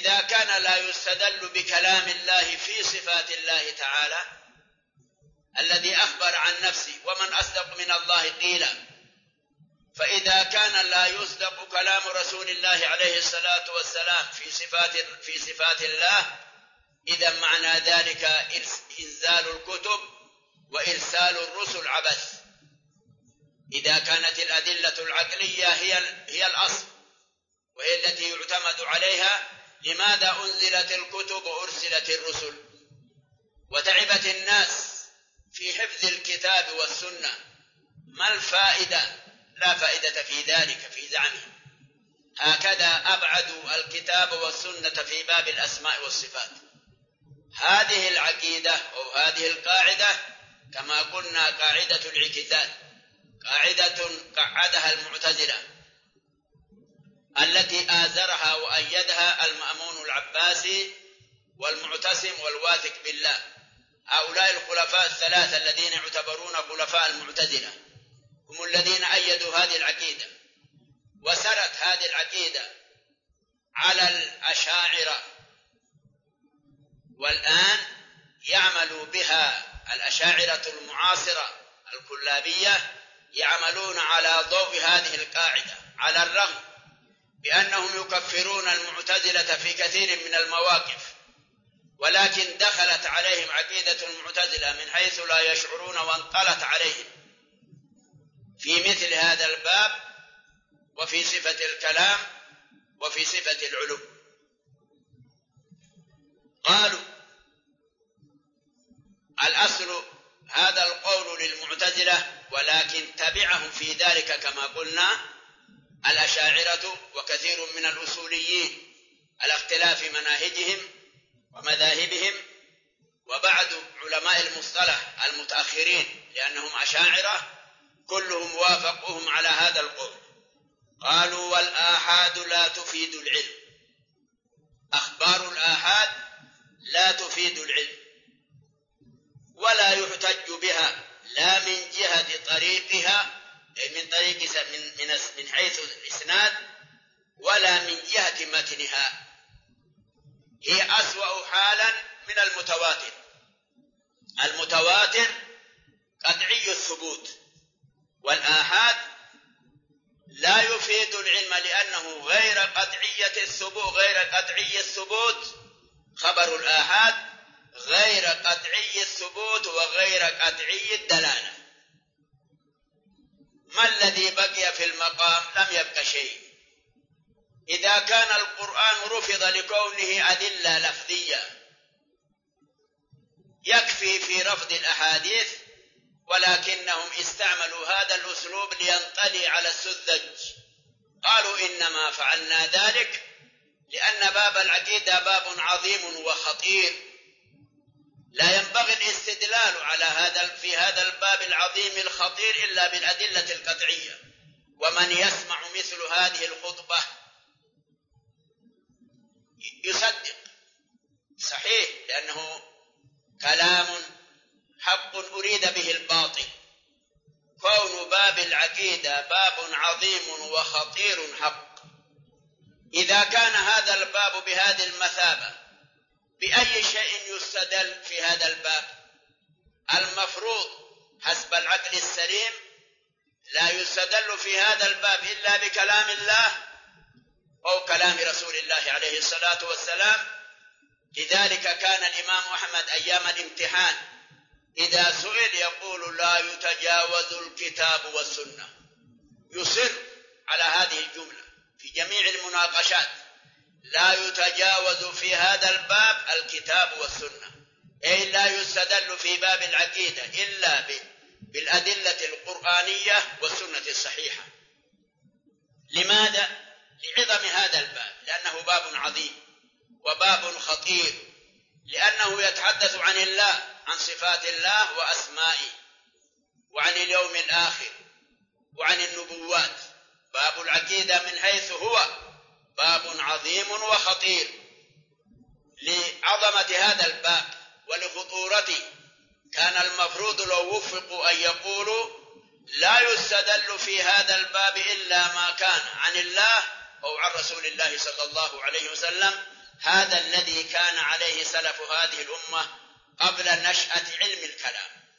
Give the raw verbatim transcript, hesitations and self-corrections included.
إذا كان لا يستدل بكلام الله في صفات الله تعالى الذي أخبر عن نفسه ومن أصدق من الله قيلا، فإذا كان لا يصدق كلام رسول الله عليه الصلاة والسلام في صفات في صفات الله، إذا معنى ذلك إنزال الكتب وإرسال الرسل عبث. إذا كانت الأدلة العقلية هي هي الأصل وهي التي يعتمد عليها، لماذا أنزلت الكتب وأرسلت الرسل؟ وتعبت الناس في حفظ الكتاب والسنة، ما الفائدة؟ لا فائدة في ذلك في زعمهم. هكذا أبعدوا الكتاب والسنة في باب الأسماء والصفات. هذه العقيدة أو هذه القاعدة كما قلنا قاعدة الاعتزال، قاعدة قعدها المعتزلة التي آزرها وأيدها المأمون العباسي والمعتصم والواثق بالله. هؤلاء الخلفاء الثلاثة الذين يعتبرون خلفاء المعتزلة هم الذين أيدوا هذه العقيدة، وسرت هذه العقيدة على الأشاعرة، والآن يعمل بها الأشاعرة المعاصرة الكلابية، يعملون على ضوء هذه القاعدة، على الرغم بأنهم يكفرون المعتزلة في كثير من المواقف، ولكن دخلت عليهم عقيدة المعتزلة من حيث لا يشعرون وانطلت عليهم في مثل هذا الباب وفي صفة الكلام وفي صفة العلو. قالوا الأصل هذا القول للمعتزلة، ولكن تبعهم في ذلك كما قلنا الأشاعرة وكثير من الأصوليين على اختلاف مناهجهم ومذاهبهم، وبعد علماء المصطلح المتأخرين لأنهم أشاعرة كلهم وافقوهم على هذا القول. قالوا والآحاد لا تفيد العلم، أخبار الآحاد لا تفيد العلم ولا يحتج بها، لا من جهة طريقها من طريق من من حيث الإسناد ولا من جهة متنها. هي أسوأ حالا من المتواتر. المتواتر قطعي الثبوت، والآحاد لا يفيد العلم لأنه غير قطعية الثبوت، غير قطعي الثبوت. خبر الآحاد غير قطعي الثبوت وغير قطعي الدلالة. ما الذي بقي في المقام؟ لم يبق شيء. إذا كان القرآن رفض لكونه أدلة لفظية، يكفي في رفض الأحاديث، ولكنهم استعملوا هذا الأسلوب لينطلي على السذج. قالوا إنما فعلنا ذلك لأن باب العقيدة باب عظيم وخطير، لا ينبغي الاستدلال على هذا في هذا الباب العظيم الخطير إلا بالأدلة القطعية. ومن يسمع مثل هذه الخطبة يصدق صحيح، لأنه كلام حق أريد به الباطل. كون باب العقيدة باب عظيم وخطير حق. إذا كان هذا الباب بهذه المثابة، بأي شيء يستدل في هذا الباب؟ المفروض حسب العقل السليم لا يستدل في هذا الباب إلا بكلام الله أو كلام رسول الله عليه الصلاة والسلام. لذلك كان الإمام أحمد أيام الامتحان إذا سئل يقول لا يتجاوز الكتاب والسنة، يصر على هذه الجملة في جميع المناقشات، لا يتجاوز في هذا الباب الكتاب والسنة، أي لا يستدل في باب العقيدة إلا بالأدلة القرآنية والسنة الصحيحة. لماذا؟ لعظم هذا الباب، لأنه باب عظيم وباب خطير، لأنه يتحدث عن الله، عن صفات الله وأسمائه، وعن اليوم الآخر، وعن النبوات. باب العقيدة من حيث هو باب عظيم وخطير. لعظمة هذا الباب ولخطورته كان المفروض لو وفقوا أن يقولوا لا يستدل في هذا الباب إلا ما كان عن الله أو عن رسول الله صلى الله عليه وسلم. هذا الذي كان عليه سلف هذه الأمة قبل نشأة علم الكلام.